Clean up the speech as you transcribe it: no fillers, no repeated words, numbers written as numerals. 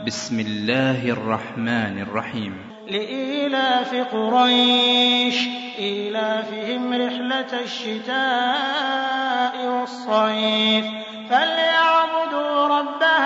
بسم الله الرحمن الرحيم. لإيلاف قريش إيلافهم رحلة الشتاء والصيف فليعبدوا رب